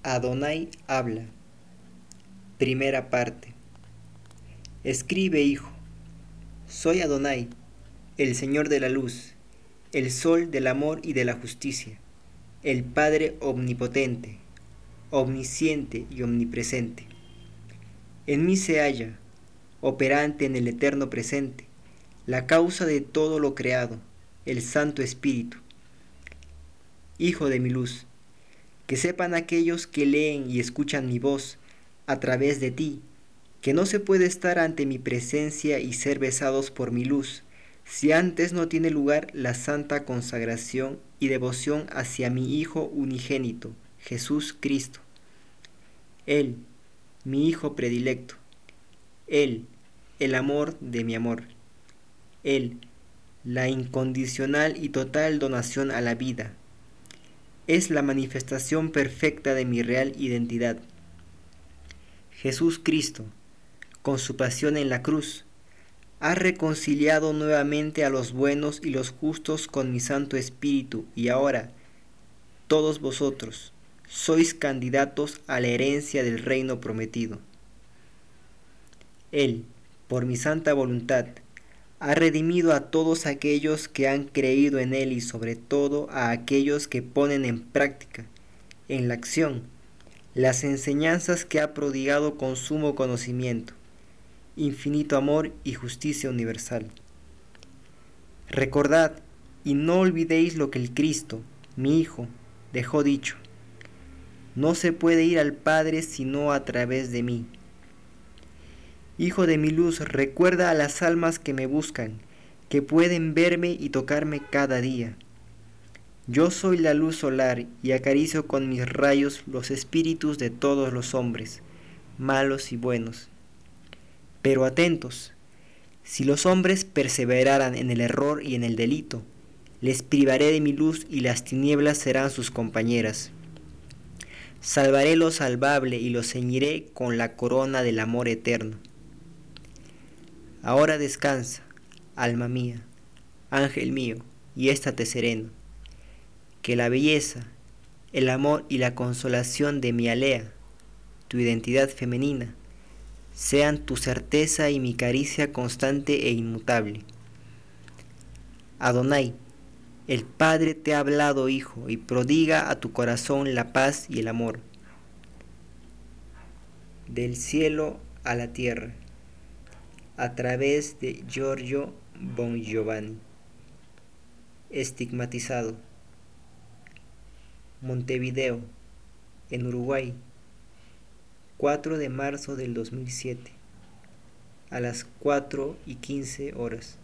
Adonai habla. Primera parte. Escribe, hijo. Soy Adonai, el Señor de la luz, el sol del amor y de la justicia, el Padre omnipotente, omnisciente y omnipresente. En mí se halla, operante en el eterno presente, la causa de todo lo creado, el Santo Espíritu. Hijo de mi luz, que sepan aquellos que leen y escuchan mi voz a través de ti, que no se puede estar ante mi presencia y ser besados por mi luz, si antes no tiene lugar la santa consagración y devoción hacia mi Hijo unigénito, Jesús Cristo. Él, mi Hijo predilecto. Él, el amor de mi amor. Él, la incondicional y total donación a la vida. Es la manifestación perfecta de mi real identidad. Jesús Cristo, con su pasión en la cruz, ha reconciliado nuevamente a los buenos y los justos con mi Santo Espíritu, y ahora, todos vosotros, sois candidatos a la herencia del reino prometido. Él, por mi santa voluntad, ha redimido a todos aquellos que han creído en Él y sobre todo a aquellos que ponen en práctica, en la acción, las enseñanzas que ha prodigado con sumo conocimiento, infinito amor y justicia universal. Recordad y no olvidéis lo que el Cristo, mi Hijo, dejó dicho: no se puede ir al Padre sino a través de mí. Hijo de mi luz, recuerda a las almas que me buscan, que pueden verme y tocarme cada día. Yo soy la luz solar y acaricio con mis rayos los espíritus de todos los hombres, malos y buenos. Pero atentos, si los hombres perseveraran en el error y en el delito, les privaré de mi luz y las tinieblas serán sus compañeras. Salvaré lo salvable y lo ceñiré con la corona del amor eterno. Ahora descansa, alma mía, ángel mío, y éstate sereno. Que la belleza, el amor y la consolación de mi alea, tu identidad femenina, sean tu certeza y mi caricia constante e inmutable. Adonai, el Padre te ha hablado, hijo, y prodiga a tu corazón la paz y el amor. Del cielo a la tierra, a través de Giorgio Bongiovanni. Estigmatizado. Montevideo, en Uruguay, 4 de marzo del 2007, a las 4:15 horas.